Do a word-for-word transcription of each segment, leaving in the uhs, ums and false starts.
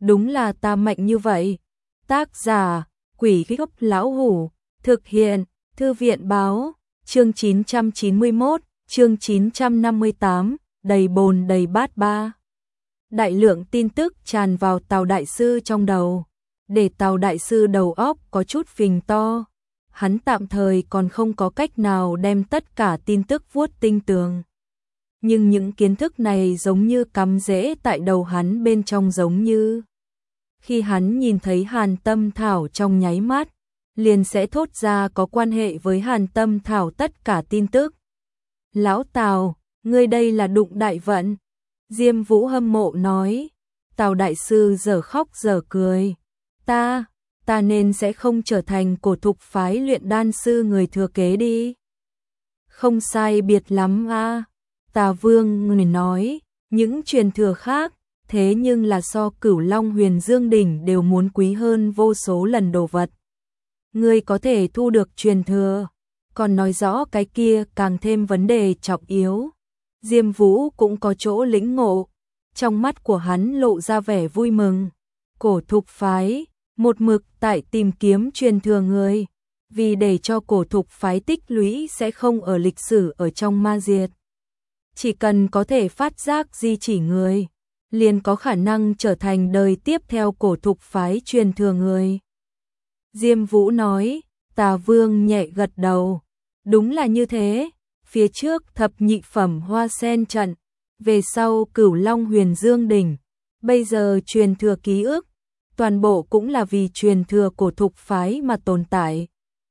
đúng là ta mạnh như vậy. Tác giả, Quỷ Gốc Lão Hủ, thực hiện, Thư viện Báo, chương chín trăm chín mươi mốt, chương chín trăm năm mươi tám, đầy bồn đầy bát ba. Đại lượng tin tức tràn vào Tào Đại Sư trong đầu, để Tào Đại Sư đầu óc có chút phình to. Hắn tạm thời còn không có cách nào đem tất cả tin tức vuốt tinh tường. Nhưng những kiến thức này giống như cắm rễ tại đầu hắn bên trong, giống như khi hắn nhìn thấy Hàn Tâm Thảo trong nháy mắt, liền sẽ thốt ra có quan hệ với Hàn Tâm Thảo tất cả tin tức. Lão Tào, ngươi đây là đụng đại vận. Diêm Vũ hâm mộ nói. Tào Đại Sư giờ khóc giờ cười. Ta, ta nên sẽ không trở thành Cổ Thục phái luyện đan sư người thừa kế đi. Không sai biệt lắm a. Tà Vương người nói, những truyền thừa khác, thế nhưng là so Cửu Long Huyền Dương đỉnh đều muốn quý hơn vô số lần đồ vật. Ngươi có thể thu được truyền thừa, còn nói rõ cái kia càng thêm vấn đề trọng yếu. Diêm Vũ cũng có chỗ lĩnh ngộ, trong mắt của hắn lộ ra vẻ vui mừng. Cổ Thục phái, một mực tại tìm kiếm truyền thừa người, vì để cho Cổ Thục phái tích lũy sẽ không ở lịch sử ở trong ma diệt. Chỉ cần có thể phát giác di chỉ người, liền có khả năng trở thành đời tiếp theo Cổ Thục phái truyền thừa người. Diêm Vũ nói. Tà Vương nhẹ gật đầu. Đúng là như thế, phía trước thập nhị phẩm Hoa Sen trận, về sau Cửu Long Huyền Dương đỉnh, bây giờ truyền thừa ký ức, toàn bộ cũng là vì truyền thừa Cổ Thục phái mà tồn tại.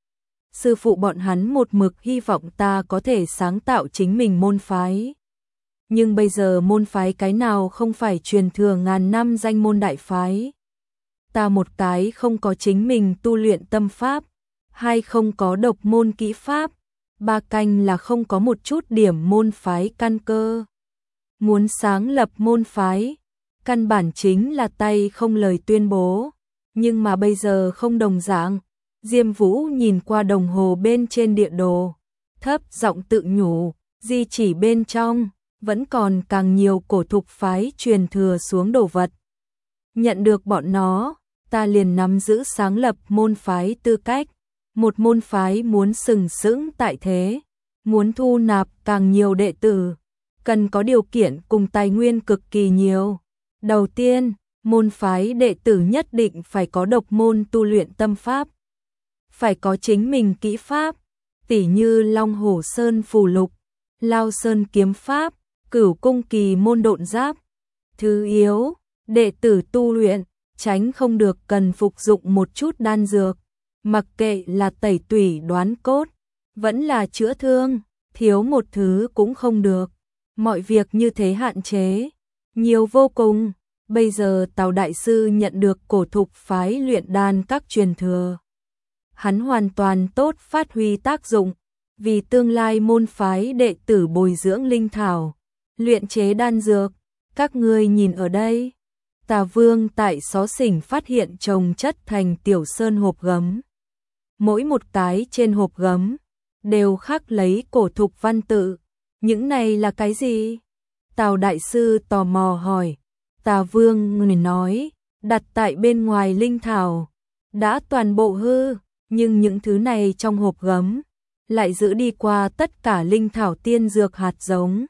Sư phụ bọn hắn một mực hy vọng ta có thể sáng tạo chính mình môn phái. Nhưng bây giờ môn phái cái nào không phải truyền thừa ngàn năm danh môn đại phái. Ta một cái không có chính mình tu luyện tâm pháp, hai không có độc môn kỹ pháp, ba canh là không có một chút điểm môn phái căn cơ. Muốn sáng lập môn phái, căn bản chính là tay không lời tuyên bố. Nhưng mà bây giờ không đồng dạng. Diêm Vũ nhìn qua đồng hồ bên trên địa đồ, thấp giọng tự nhủ, di chỉ bên trong vẫn còn càng nhiều Cổ Thục phái truyền thừa xuống đồ vật. Nhận được bọn nó, ta liền nắm giữ sáng lập môn phái tư cách. Một môn phái muốn sừng sững tại thế, muốn thu nạp càng nhiều đệ tử, cần có điều kiện cùng tài nguyên cực kỳ nhiều. Đầu tiên, môn phái đệ tử nhất định phải có độc môn tu luyện tâm pháp, phải có chính mình kỹ pháp, tỉ như Long Hổ Sơn phù lục, Lao Sơn kiếm pháp, Cửu Cung kỳ môn độn giáp. Thứ yếu, đệ tử tu luyện, tránh không được cần phục dụng một chút đan dược, mặc kệ là tẩy tủy đoán cốt, vẫn là chữa thương, thiếu một thứ cũng không được. Mọi việc như thế hạn chế, nhiều vô cùng. Bây giờ Tào Đại Sư nhận được Cổ Thục phái luyện đan các truyền thừa. Hắn hoàn toàn tốt phát huy tác dụng, vì tương lai môn phái đệ tử bồi dưỡng linh thảo, luyện chế đan dược. Các ngươi nhìn ở đây. Tà Vương tại xó xỉnh phát hiện trồng chất thành tiểu sơn hộp gấm. Mỗi một cái trên hộp gấm đều khắc lấy cổ thục văn tự. Những này là cái gì? Tào Đại Sư tò mò hỏi. Tà Vương người nói, đặt tại bên ngoài linh thảo, đã toàn bộ hư, nhưng những thứ này trong hộp gấm lại giữ đi qua tất cả linh thảo tiên dược hạt giống.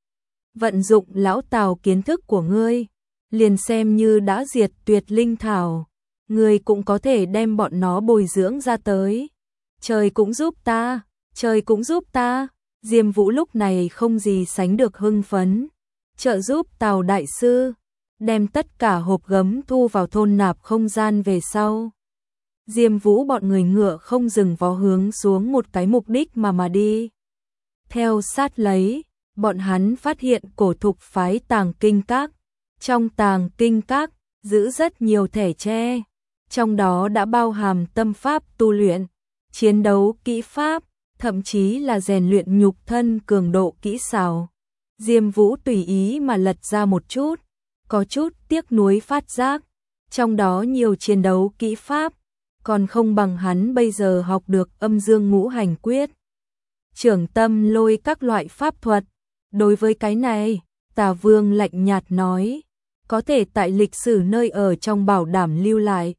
Vận dụng lão Tào kiến thức của ngươi, liền xem như đã diệt tuyệt linh thảo, ngươi cũng có thể đem bọn nó bồi dưỡng ra tới. Trời cũng giúp ta, trời cũng giúp ta. Diêm Vũ lúc này không gì sánh được hưng phấn, trợ giúp Tào Đại Sư, đem tất cả hộp gấm thu vào thôn nạp không gian về sau. Diêm Vũ bọn người ngựa không dừng vó hướng xuống một cái mục đích mà mà đi. Theo sát lấy, bọn hắn phát hiện cổ thục phái tàng kinh các. Trong tàng kinh các, giữ rất nhiều thẻ tre, trong đó đã bao hàm tâm pháp tu luyện, chiến đấu kỹ pháp, thậm chí là rèn luyện nhục thân cường độ kỹ xảo. Diêm Vũ tùy ý mà lật ra một chút, có chút tiếc nuối phát giác, trong đó nhiều chiến đấu kỹ pháp, còn không bằng hắn bây giờ học được âm dương ngũ hành quyết, trưởng tâm lôi các loại pháp thuật. Đối với cái này, Tà Vương lạnh nhạt nói, có thể tại lịch sử nơi ở trong bảo đảm lưu lại.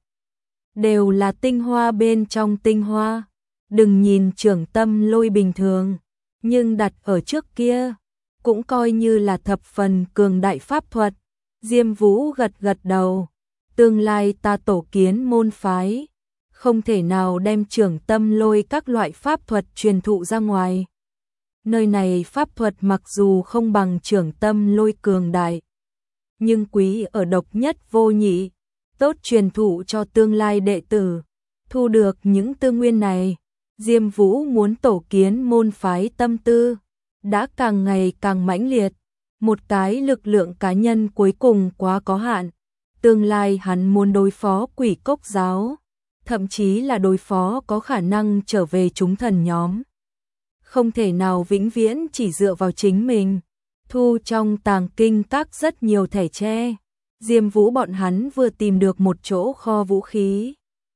Đều là tinh hoa bên trong tinh hoa. Đừng nhìn Trưởng Tâm Lôi bình thường, nhưng đặt ở trước kia, cũng coi như là thập phần cường đại pháp thuật. Diêm Vũ gật gật đầu, tương lai ta tổ kiến môn phái, không thể nào đem Trưởng Tâm Lôi các loại pháp thuật truyền thụ ra ngoài. Nơi này pháp thuật mặc dù không bằng Trưởng Tâm Lôi cường đại, nhưng quý ở độc nhất vô nhị, tốt truyền thụ cho tương lai đệ tử. Thu được những tư nguyên này, Diêm Vũ muốn tổ kiến môn phái tâm tư đã càng ngày càng mãnh liệt. Một cái lực lượng cá nhân cuối cùng quá có hạn. Tương lai hắn muốn đối phó Quỷ Cốc giáo, thậm chí là đối phó có khả năng trở về chúng thần nhóm. Không thể nào vĩnh viễn chỉ dựa vào chính mình. Thu trong tàng kinh các rất nhiều thẻ tre. Diêm Vũ bọn hắn vừa tìm được một chỗ kho vũ khí.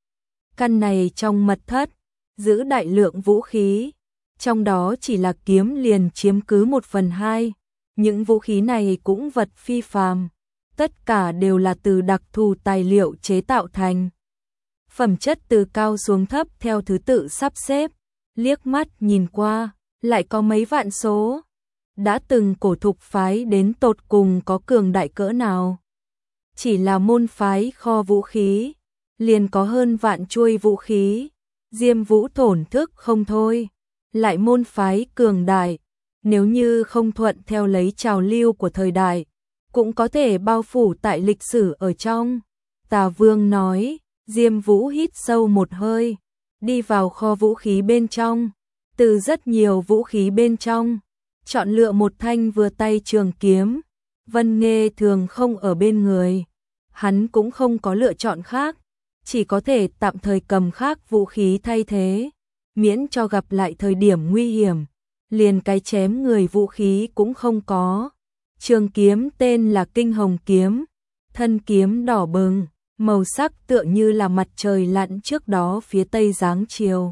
Căn này trong mật thất, giữ đại lượng vũ khí, trong đó chỉ là kiếm liền chiếm cứ một phần hai. Những vũ khí này cũng vật phi phàm, tất cả đều là từ đặc thù tài liệu chế tạo thành. Phẩm chất từ cao xuống thấp theo thứ tự sắp xếp, liếc mắt nhìn qua, lại có mấy vạn số. Đã từng cổ thục phái đến tột cùng có cường đại cỡ nào. Chỉ là môn phái kho vũ khí, liền có hơn vạn chuôi vũ khí. Diêm Vũ thổn thức không thôi, lại môn phái cường đại, nếu như không thuận theo lấy trào lưu của thời đại, cũng có thể bao phủ tại lịch sử ở trong. Tà Vương nói. Diêm Vũ hít sâu một hơi, đi vào kho vũ khí bên trong, từ rất nhiều vũ khí bên trong, chọn lựa một thanh vừa tay trường kiếm. Vân Nghê thường không ở bên người, hắn cũng không có lựa chọn khác, chỉ có thể tạm thời cầm khác vũ khí thay thế, miễn cho gặp lại thời điểm nguy hiểm, liền cái chém người vũ khí cũng không có. Trường kiếm tên là Kinh Hồng kiếm, thân kiếm đỏ bừng, màu sắc tựa như là mặt trời lặn trước đó phía tây giáng chiều.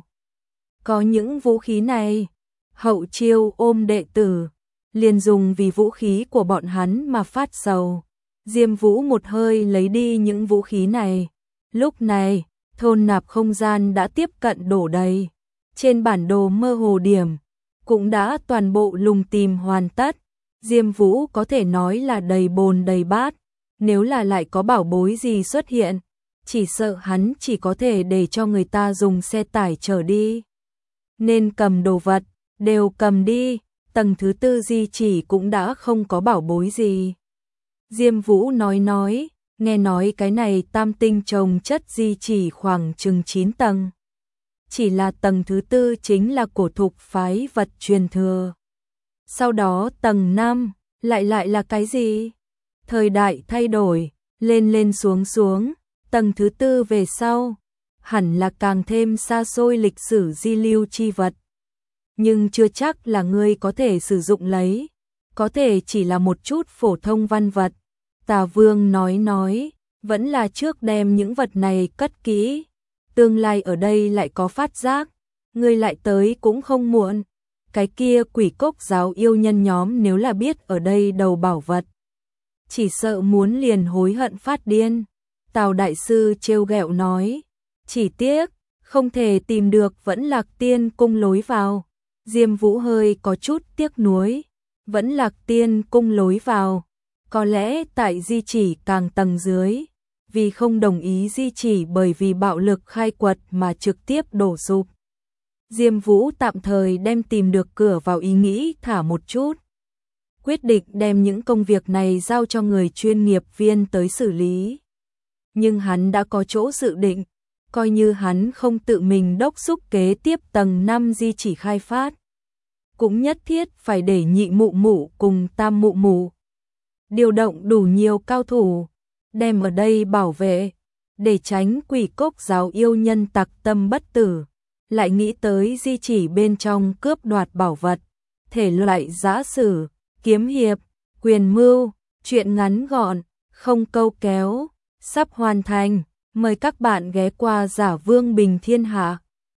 Có những vũ khí này, hậu chiêu ôm đệ tử, liền dùng vì vũ khí của bọn hắn mà phát sầu. Diêm Vũ một hơi lấy đi những vũ khí này. Lúc này, thôn nạp không gian đã tiếp cận đổ đầy. Trên bản đồ mơ hồ điểm, cũng đã toàn bộ lùng tìm hoàn tất. Diêm Vũ có thể nói là đầy bồn đầy bát. Nếu là lại có bảo bối gì xuất hiện, chỉ sợ hắn chỉ có thể để cho người ta dùng xe tải chở đi. Nên cầm đồ vật, đều cầm đi, tầng thứ tư di chỉ cũng đã không có bảo bối gì. Diêm Vũ nói nói, nghe nói cái này tam tinh trồng chất di chỉ khoảng chừng chín tầng. Chỉ là tầng thứ tư chính là cổ thục phái vật truyền thừa. Sau đó tầng năm, lại lại là cái gì? Thời đại thay đổi, lên lên xuống xuống, tầng thứ tư về sau, hẳn là càng thêm xa xôi lịch sử di lưu chi vật. Nhưng chưa chắc là ngươi có thể sử dụng lấy, có thể chỉ là một chút phổ thông văn vật. Tà Vương nói nói, vẫn là trước đem những vật này cất kỹ, tương lai ở đây lại có phát giác, ngươi lại tới cũng không muộn. Cái kia Quỷ Cốc giáo yêu nhân nhóm nếu là biết ở đây đầu bảo vật, chỉ sợ muốn liền hối hận phát điên. Tào đại sư trêu ghẹo nói, chỉ tiếc, không thể tìm được Vẫn Lạc Tiên cung lối vào. Diêm Vũ hơi có chút tiếc nuối, Vẫn Lạc Tiên cung lối vào, có lẽ tại di chỉ càng tầng dưới, vì không đồng ý di chỉ bởi vì bạo lực khai quật mà trực tiếp đổ sụp. Diêm Vũ tạm thời đem tìm được cửa vào ý nghĩ thả một chút, quyết định đem những công việc này giao cho người chuyên nghiệp viên tới xử lý. Nhưng hắn đã có chỗ dự định, coi như hắn không tự mình đốc thúc kế tiếp tầng năm di chỉ khai phát, cũng nhất thiết phải để nhị mụ mụ cùng tam mụ mụ điều động đủ nhiều cao thủ, đem ở đây bảo vệ, để tránh Quỷ Cốc giáo yêu nhân tặc tâm bất tử, lại nghĩ tới di chỉ bên trong cướp đoạt bảo vật, thể loại giã sử, kiếm hiệp, quyền mưu, chuyện ngắn gọn, không câu kéo, sắp hoàn thành, mời các bạn ghé qua Giả Vương Bình Thiên Hạ.